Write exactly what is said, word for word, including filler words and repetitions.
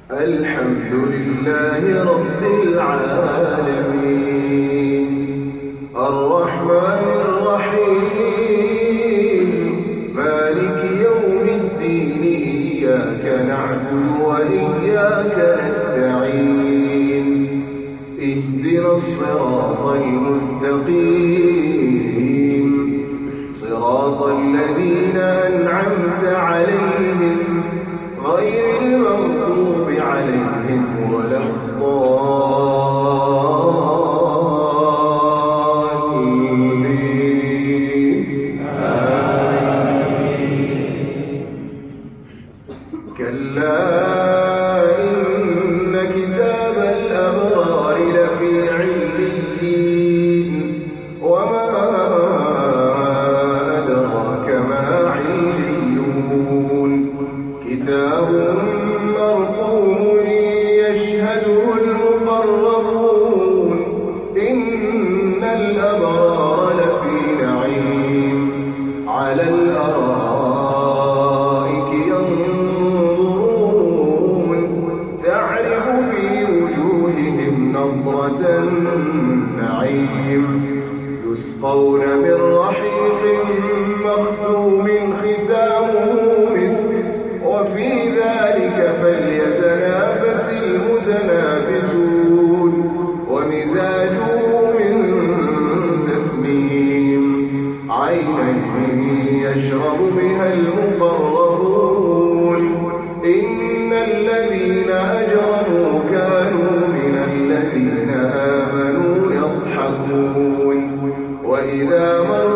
الحمد لله رب العالمين الرحمن الرحيم مالك يوم الدين إياك نعبد وإياك نستعين اهدنا الصراط المستقيم صراط الذين أنعمت عليهم غير المغضوب عليهم ولا الضالين آمين. كلا إن كتاب الأبرار لفي عليين وما أدراك ما عليون كتاب مرقوم يشهده المقربون إن الأبرار لفي نعيم على الأرائك ينظرون تعرف في وجوههم نضرة النعيم يسقون من رحيق مختوم ختامه مسك وفي ذلك فليتنافس المتنافسون ومزاجه من تسنيم عينا يشرب بها المقربون إن الذين أجرموا كانوا من الذين آمنوا يضحكون وإذا مر